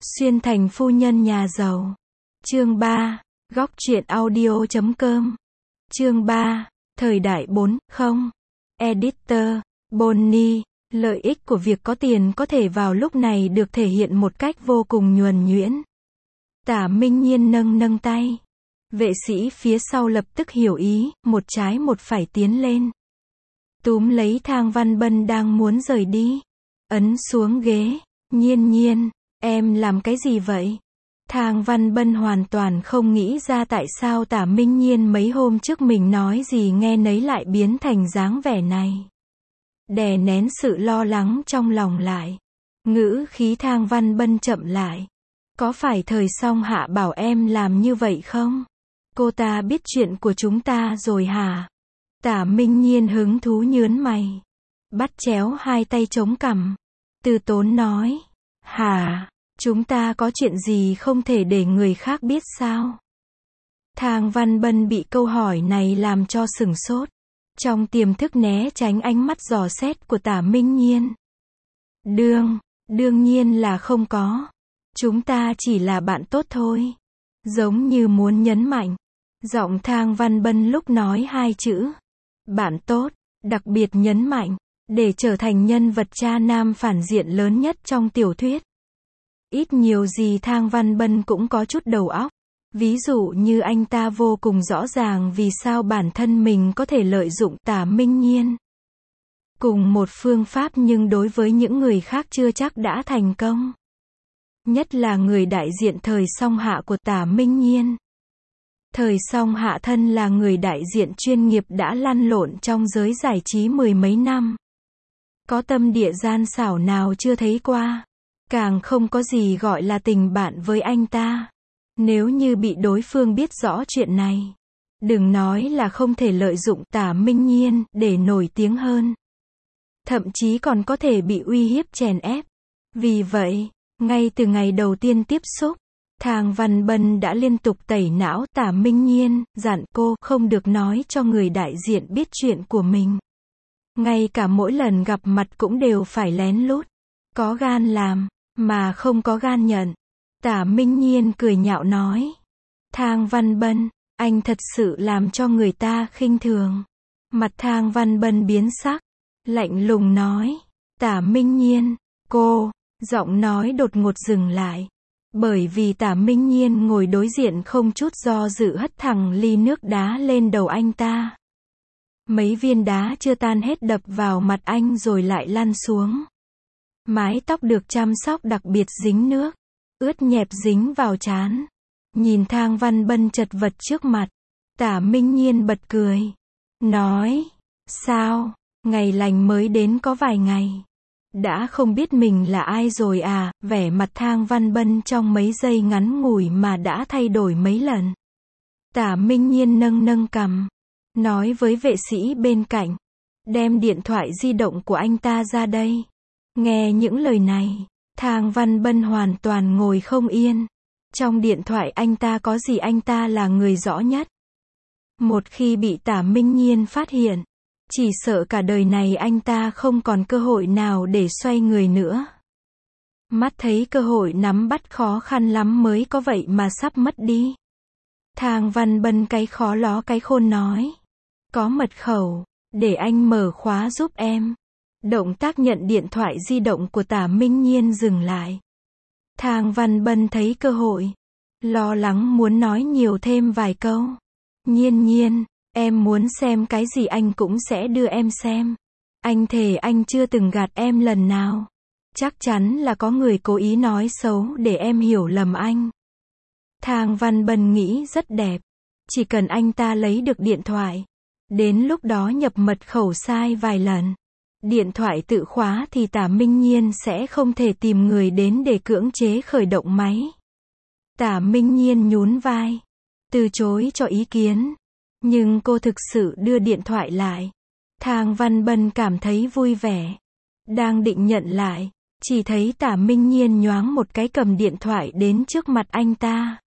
Xuyên thành phu nhân nhà giàu. Chương 3. Góc truyện audio.com. Chương 3. Thời đại 4.0. Editor. Bonnie. Lợi ích của việc có tiền có thể vào lúc này được thể hiện một cách vô cùng nhuần nhuyễn. Tả Minh Nhiên nâng tay. Vệ sĩ phía sau lập tức hiểu ý, một trái một phải tiến lên. Túm lấy Thang Văn Bân đang muốn rời đi. Ấn xuống ghế. Nhiên, em làm cái gì vậy? Thang Văn Bân hoàn toàn không nghĩ ra tại sao Tả Minh Nhiên mấy hôm trước mình nói gì nghe nấy lại biến thành dáng vẻ này. Đè nén sự lo lắng trong lòng lại. Ngữ khí Thang Văn Bân chậm lại. Có phải thời song hạ bảo em làm như vậy không? Cô ta biết chuyện của chúng ta rồi hả? Tả Minh Nhiên hứng thú nhớn mày. Bắt chéo hai tay chống cằm. Từ tốn nói. Hả? Chúng ta có chuyện gì không thể để người khác biết sao? Thang Văn Bân bị câu hỏi này làm cho sửng sốt. Trong tiềm thức né tránh ánh mắt dò xét của Tả Minh Nhiên. Đương nhiên là không có. Chúng ta chỉ là bạn tốt thôi. Giống như muốn nhấn mạnh. Giọng Thang Văn Bân lúc nói hai chữ. Bạn tốt, đặc biệt nhấn mạnh. Để trở thành nhân vật cha nam phản diện lớn nhất trong tiểu thuyết. Ít nhiều gì Thang Văn Bân cũng có chút đầu óc. Ví dụ như anh ta vô cùng rõ ràng vì sao bản thân mình có thể lợi dụng Tả Minh Nhiên. Cùng một phương pháp nhưng đối với những người khác chưa chắc đã thành công. Nhất là người đại diện thời song hạ của Tả Minh Nhiên. Thời song hạ thân là người đại diện chuyên nghiệp đã lăn lộn trong giới giải trí mười mấy năm. Có tâm địa gian xảo nào chưa thấy qua. Càng không có gì gọi là tình bạn với anh ta. Nếu như bị đối phương biết rõ chuyện này. Đừng nói là không thể lợi dụng Tả Minh Nhiên để nổi tiếng hơn. Thậm chí còn có thể bị uy hiếp chèn ép. Vì vậy, ngay từ ngày đầu tiên tiếp xúc, Thang Văn Bân đã liên tục tẩy não Tả Minh Nhiên, dặn cô không được nói cho người đại diện biết chuyện của mình. Ngay cả mỗi lần gặp mặt cũng đều phải lén lút. Có gan làm, mà không có gan nhận. Tả Minh Nhiên cười nhạo nói. Thang Văn Bân, anh thật sự làm cho người ta khinh thường. Mặt Thang Văn Bân biến sắc. Lạnh lùng nói. Tả Minh Nhiên, cô, giọng nói đột ngột dừng lại. Bởi vì Tả Minh Nhiên ngồi đối diện không chút do dự hất thẳng ly nước đá lên đầu anh ta. Mấy viên đá chưa tan hết đập vào mặt anh rồi lại lăn xuống. Mái tóc được chăm sóc đặc biệt dính nước. Ướt nhẹp dính vào trán. Nhìn Thang Văn Bân chật vật trước mặt. Tả Minh Nhiên bật cười. Nói. Sao? Ngày lành mới đến có vài ngày. Đã không biết mình là ai rồi à? Vẻ mặt Thang Văn Bân trong mấy giây ngắn ngủi mà đã thay đổi mấy lần. Tả Minh Nhiên nâng cằm. Nói với vệ sĩ bên cạnh. Đem điện thoại di động của anh ta ra đây. Nghe những lời này. Thang Văn Bân hoàn toàn ngồi không yên. Trong điện thoại anh ta có gì anh ta là người rõ nhất. Một khi bị Tả Minh Nhiên phát hiện. Chỉ sợ cả đời này anh ta không còn cơ hội nào để xoay người nữa. Mắt thấy cơ hội nắm bắt khó khăn lắm mới có vậy mà sắp mất đi. Thang Văn Bân cái khó ló cái khôn nói. Có mật khẩu, để anh mở khóa giúp em. Động tác nhận điện thoại di động của Tả Minh Nhiên dừng lại. Thang Văn Bân thấy cơ hội. Lo lắng muốn nói nhiều thêm vài câu. Nhiên, em muốn xem cái gì anh cũng sẽ đưa em xem. Anh thề anh chưa từng gạt em lần nào. Chắc chắn là có người cố ý nói xấu để em hiểu lầm anh. Thang Văn Bân nghĩ rất đẹp. Chỉ cần anh ta lấy được điện thoại. Đến lúc đó nhập mật khẩu sai vài lần. Điện thoại tự khóa thì Tả Minh Nhiên sẽ không thể tìm người đến để cưỡng chế khởi động máy. Tả Minh Nhiên nhún vai. Từ chối cho ý kiến. Nhưng cô thực sự đưa điện thoại lại. Thang Văn Bân cảm thấy vui vẻ. Đang định nhận lại. Chỉ thấy Tả Minh Nhiên nhoáng một cái cầm điện thoại đến trước mặt anh ta.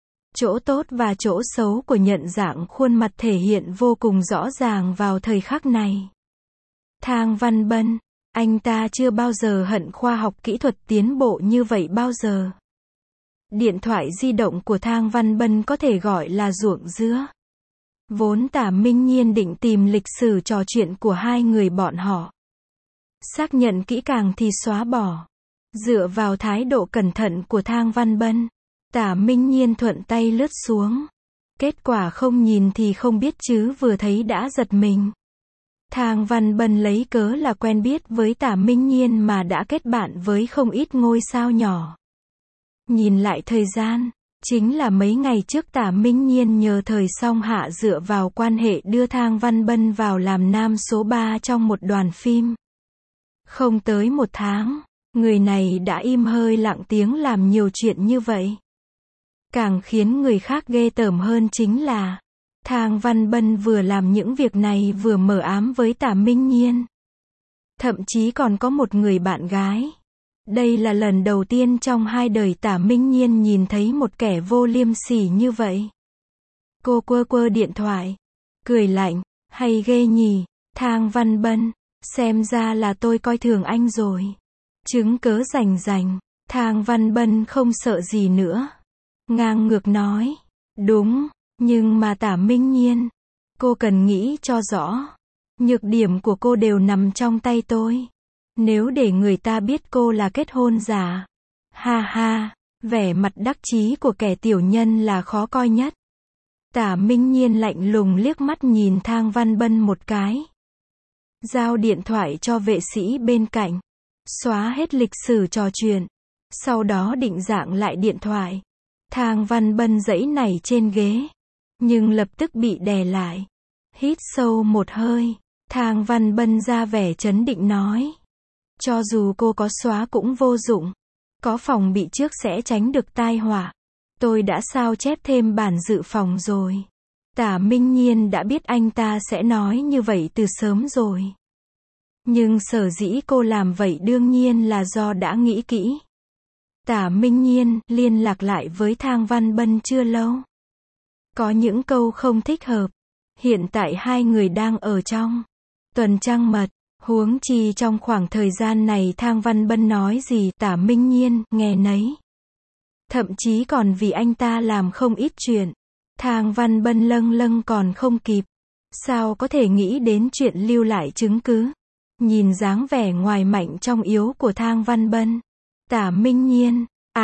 Chỗ tốt và chỗ xấu của nhận dạng khuôn mặt thể hiện vô cùng rõ ràng vào thời khắc này. Thang Văn Bân, anh ta chưa bao giờ hận khoa học kỹ thuật tiến bộ như vậy bao giờ. Điện thoại di động của Thang Văn Bân có thể gọi là ruộng dứa. Vốn Tả Minh Nhiên định tìm lịch sử trò chuyện của hai người bọn họ. Xác nhận kỹ càng thì xóa bỏ. Dựa vào thái độ cẩn thận của Thang Văn Bân, Tả Minh Nhiên thuận tay lướt xuống. Kết quả không nhìn thì không biết chứ vừa thấy đã giật mình. Thang Văn Bân lấy cớ là quen biết với Tả Minh Nhiên mà đã kết bạn với không ít ngôi sao nhỏ. Nhìn lại thời gian, chính là mấy ngày trước Tả Minh Nhiên nhờ Thời Song Hạ dựa vào quan hệ đưa Thang Văn Bân vào làm nam số 3 trong một đoàn phim. Không tới một tháng, người này đã im hơi lặng tiếng làm nhiều chuyện như vậy. Càng khiến người khác ghê tởm hơn chính là, Thang Văn Bân vừa làm những việc này vừa mờ ám với Tả Minh Nhiên. Thậm chí còn có một người bạn gái. Đây là lần đầu tiên trong hai đời Tả Minh Nhiên nhìn thấy một kẻ vô liêm sỉ như vậy. Cô quơ quơ điện thoại, cười lạnh, hay ghê nhỉ, Thang Văn Bân, xem ra là tôi coi thường anh rồi. Chứng cớ rành rành, Thang Văn Bân không sợ gì nữa. Ngang ngược nói, đúng, nhưng mà Tả Minh Nhiên, cô cần nghĩ cho rõ. Nhược điểm của cô đều nằm trong tay tôi. Nếu để người ta biết cô là kết hôn giả. Ha ha, vẻ mặt đắc chí của kẻ tiểu nhân là khó coi nhất. Tả Minh Nhiên lạnh lùng liếc mắt nhìn Thang Văn Bân một cái. Giao điện thoại cho vệ sĩ bên cạnh. Xóa hết lịch sử trò chuyện. Sau đó định dạng lại điện thoại. Thang Văn Bân giãy nảy trên ghế. Nhưng lập tức bị đè lại. Hít sâu một hơi. Thang Văn Bân ra vẻ trấn định nói. Cho dù cô có xóa cũng vô dụng. Có phòng bị trước sẽ tránh được tai họa. Tôi đã sao chép thêm bản dự phòng rồi. Tả Minh Nhiên đã biết anh ta sẽ nói như vậy từ sớm rồi. Nhưng sở dĩ cô làm vậy đương nhiên là do đã nghĩ kỹ. Tả Minh Nhiên liên lạc lại với Thang Văn Bân chưa lâu. Có những câu không thích hợp. Hiện tại hai người đang ở trong tuần trăng mật. Huống chi trong khoảng thời gian này Thang Văn Bân nói gì Tả Minh Nhiên nghe nấy. Thậm chí còn vì anh ta làm không ít chuyện. Thang Văn Bân lâng lâng còn không kịp. Sao có thể nghĩ đến chuyện lưu lại chứng cứ. Nhìn dáng vẻ ngoài mạnh trong yếu của Thang Văn Bân. Tả Minh Nhiên,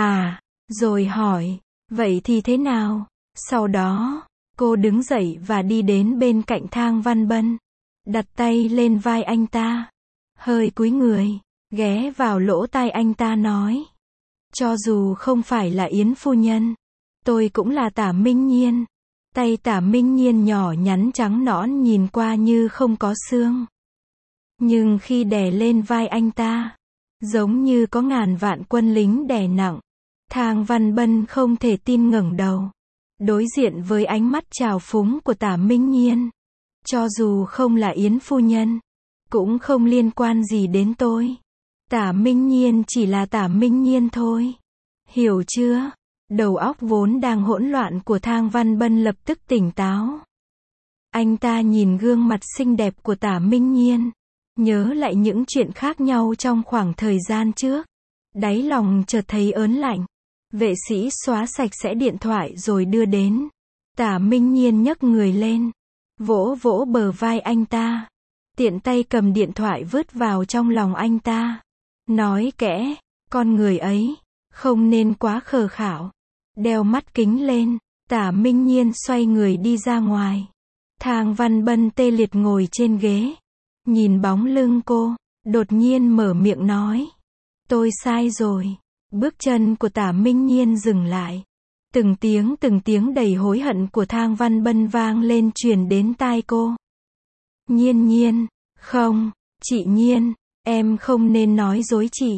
rồi hỏi, vậy thì thế nào? Sau đó, cô đứng dậy và đi đến bên cạnh Thang Văn Bân. Đặt tay lên vai anh ta. Hơi cúi người, ghé vào lỗ tai anh ta nói. Cho dù không phải là Yến phu nhân, tôi cũng là Tả Minh Nhiên. Tay Tả Minh Nhiên nhỏ nhắn trắng nõn nhìn qua như không có xương. Nhưng khi đè lên vai anh ta, giống như có ngàn vạn quân lính đè nặng. Thang Văn Bân không thể tin ngẩng đầu. Đối diện với ánh mắt trào phúng của Tả Minh Nhiên. Cho dù không là Yến phu nhân, cũng không liên quan gì đến tôi. Tả Minh Nhiên chỉ là Tả Minh Nhiên thôi. Hiểu chưa? Đầu óc vốn đang hỗn loạn của Thang Văn Bân lập tức tỉnh táo. Anh ta nhìn gương mặt xinh đẹp của Tả Minh Nhiên. Nhớ lại những chuyện khác nhau trong khoảng thời gian trước. Đáy lòng chợt thấy ớn lạnh. Vệ sĩ xóa sạch sẽ điện thoại rồi đưa đến. Tả Minh Nhiên nhấc người lên. Vỗ vỗ bờ vai anh ta. Tiện tay cầm điện thoại vứt vào trong lòng anh ta. Nói kẽ, con người ấy, không nên quá khờ khảo. Đeo mắt kính lên, Tả Minh Nhiên xoay người đi ra ngoài. Thang Văn Bân tê liệt ngồi trên ghế. Nhìn bóng lưng cô, đột nhiên mở miệng nói. Tôi sai rồi. Bước chân của Tả Minh Nhiên dừng lại. Từng tiếng đầy hối hận của Thang Văn Bân vang lên truyền đến tai cô. Nhiên Nhiên, không, chị Nhiên, em không nên nói dối chị.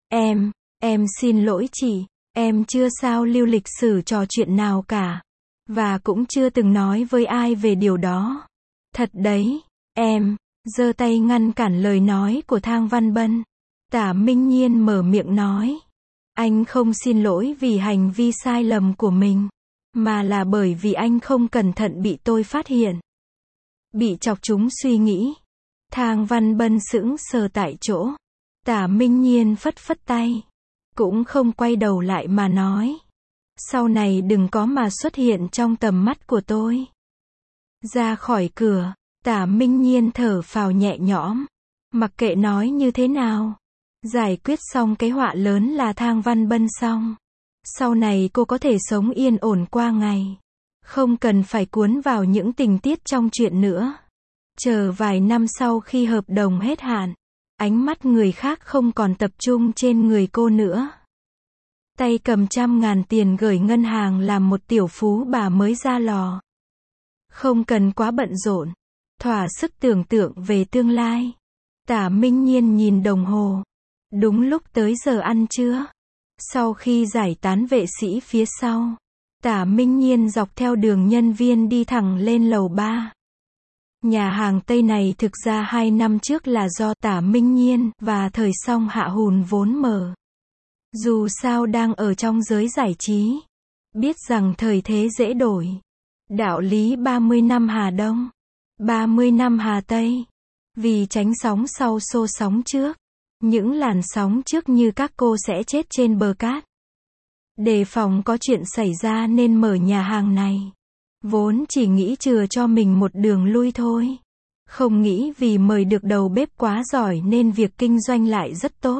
Em xin lỗi chị, em chưa sao lưu lịch sử trò chuyện nào cả. Và cũng chưa từng nói với ai về điều đó. Thật đấy, em, giơ tay ngăn cản lời nói của Thang Văn Bân. Tả Minh Nhiên mở miệng nói. Anh không xin lỗi vì hành vi sai lầm của mình, mà là bởi vì anh không cẩn thận bị tôi phát hiện. Bị chọc chúng suy nghĩ. Thang Văn Bân sững sờ tại chỗ. Tả Minh Nhiên phất phất tay. Cũng không quay đầu lại mà nói. Sau này đừng có mà xuất hiện trong tầm mắt của tôi. Ra khỏi cửa, Tả Minh Nhiên thở phào nhẹ nhõm. Mặc kệ nói như thế nào. Giải quyết xong cái họa lớn là Thang Văn Bân xong. Sau này cô có thể sống yên ổn qua ngày. Không cần phải cuốn vào những tình tiết trong chuyện nữa. Chờ vài năm sau khi hợp đồng hết hạn, ánh mắt người khác không còn tập trung trên người cô nữa. Tay cầm 100.000 tiền gửi ngân hàng làm một tiểu phú bà mới ra lò. Không cần quá bận rộn, thỏa sức tưởng tượng về tương lai. Tả Minh Nhiên nhìn đồng hồ. Đúng lúc tới giờ ăn trưa. Sau khi giải tán vệ sĩ phía sau, Tả Minh Nhiên dọc theo đường nhân viên đi thẳng lên lầu 3. Nhà hàng Tây này thực ra 2 năm trước là do Tả Minh Nhiên và Thời Song Hạ hùn vốn mở. Dù sao đang ở trong giới giải trí, biết rằng thời thế dễ đổi. Đạo lý 30 năm Hà Đông, 30 năm Hà Tây. Vì tránh sóng sau xô sóng trước. Những làn sóng trước như các cô sẽ chết trên bờ cát. Đề phòng có chuyện xảy ra nên mở nhà hàng này. Vốn chỉ nghĩ chừa cho mình một đường lui thôi. Không nghĩ vì mời được đầu bếp quá giỏi nên việc kinh doanh lại rất tốt.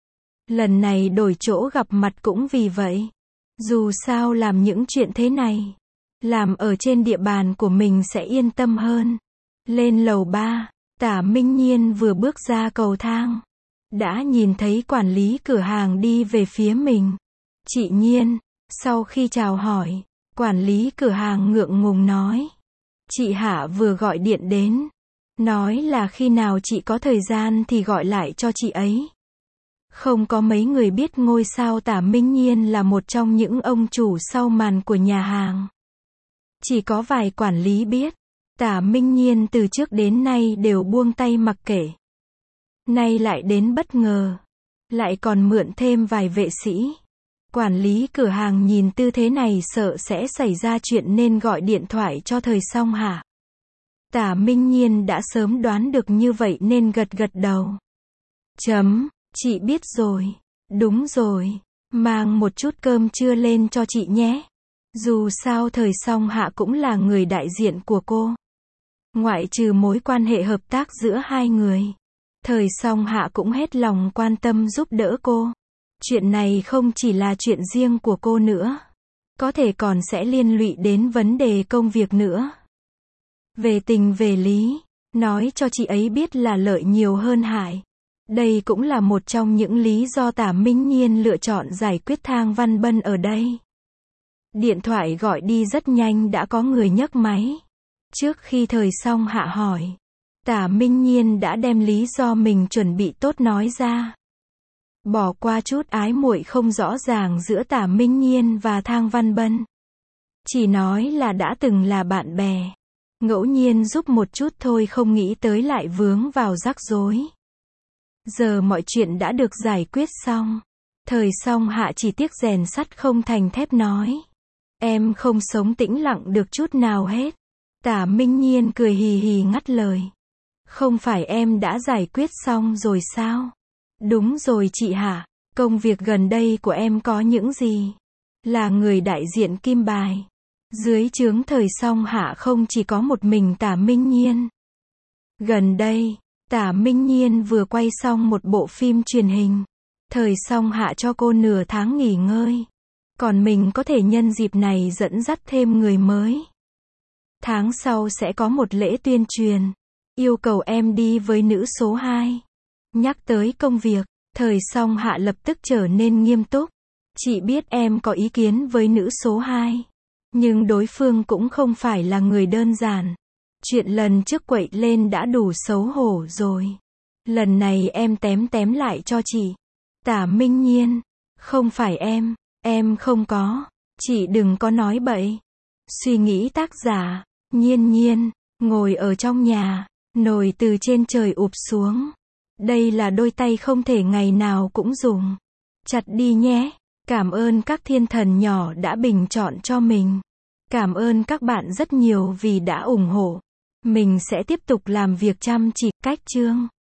Lần này đổi chỗ gặp mặt cũng vì vậy. Dù sao làm những chuyện thế này, làm ở trên địa bàn của mình sẽ yên tâm hơn. Lên lầu 3, Tả Minh Nhiên vừa bước ra cầu thang, đã nhìn thấy quản lý cửa hàng đi về phía mình. Chị Nhiên, sau khi chào hỏi, quản lý cửa hàng ngượng ngùng nói. Chị Hạ vừa gọi điện đến, nói là khi nào chị có thời gian thì gọi lại cho chị ấy. Không có mấy người biết ngôi sao Tả Minh Nhiên là một trong những ông chủ sau màn của nhà hàng. Chỉ có vài quản lý biết. Tả Minh Nhiên từ trước đến nay đều buông tay mặc kệ. Nay lại đến bất ngờ. Lại còn mượn thêm vài vệ sĩ. Quản lý cửa hàng nhìn tư thế này sợ sẽ xảy ra chuyện nên gọi điện thoại cho Thời Song Hạ. Tả Minh Nhiên đã sớm đoán được như vậy nên gật gật đầu. Chị biết rồi. Đúng rồi. Mang một chút cơm trưa lên cho chị nhé. Dù sao Thời Song Hạ cũng là người đại diện của cô. Ngoại trừ mối quan hệ hợp tác giữa hai người, Thời Song Hạ cũng hết lòng quan tâm giúp đỡ cô. Chuyện này không chỉ là chuyện riêng của cô nữa, có thể còn sẽ liên lụy đến vấn đề công việc nữa. Về tình về lý, nói cho chị ấy biết là lợi nhiều hơn hại. Đây cũng là một trong những lý do Tả Minh Nhiên lựa chọn giải quyết Thang Văn Bân ở đây. Điện thoại gọi đi rất nhanh đã có người nhấc máy. Trước khi Thời Song Hạ hỏi, Tả Minh Nhiên đã đem lý do mình chuẩn bị tốt nói ra. Bỏ qua chút ái muội không rõ ràng giữa Tả Minh Nhiên và Thang Văn Bân. Chỉ nói là đã từng là bạn bè. Ngẫu nhiên giúp một chút thôi, không nghĩ tới lại vướng vào rắc rối. Giờ mọi chuyện đã được giải quyết xong. Thời Song Hạ chỉ tiếc rèn sắt không thành thép nói. Em không sống tĩnh lặng được chút nào hết. Tả Minh Nhiên cười hì hì ngắt lời. Không phải em đã giải quyết xong rồi sao? Đúng rồi chị Hạ. Công việc gần đây của em có những gì? Là người đại diện Kim Bài. Dưới trướng Thời Song Hạ không chỉ có một mình Tả Minh Nhiên. Gần đây, Tả Minh Nhiên vừa quay xong một bộ phim truyền hình. Thời Song Hạ cho cô nửa tháng nghỉ ngơi. Còn mình có thể nhân dịp này dẫn dắt thêm người mới. Tháng sau sẽ có một lễ tuyên truyền. Yêu cầu em đi với nữ số 2. Nhắc tới công việc, Thời Song Hạ lập tức trở nên nghiêm túc. Chị biết em có ý kiến với nữ số 2. Nhưng đối phương cũng không phải là người đơn giản. Chuyện lần trước quậy lên đã đủ xấu hổ rồi. Lần này em tém lại cho chị. Tả Minh Nhiên. Không phải em không có. Chị đừng có nói bậy. Suy nghĩ tác giả. Nhiên, ngồi ở trong nhà, nồi từ trên trời ụp xuống. Đây là đôi tay không thể ngày nào cũng dùng. Chặt đi nhé. Cảm ơn các thiên thần nhỏ đã bình chọn cho mình. Cảm ơn các bạn rất nhiều vì đã ủng hộ. Mình sẽ tiếp tục làm việc chăm chỉ. Cách chương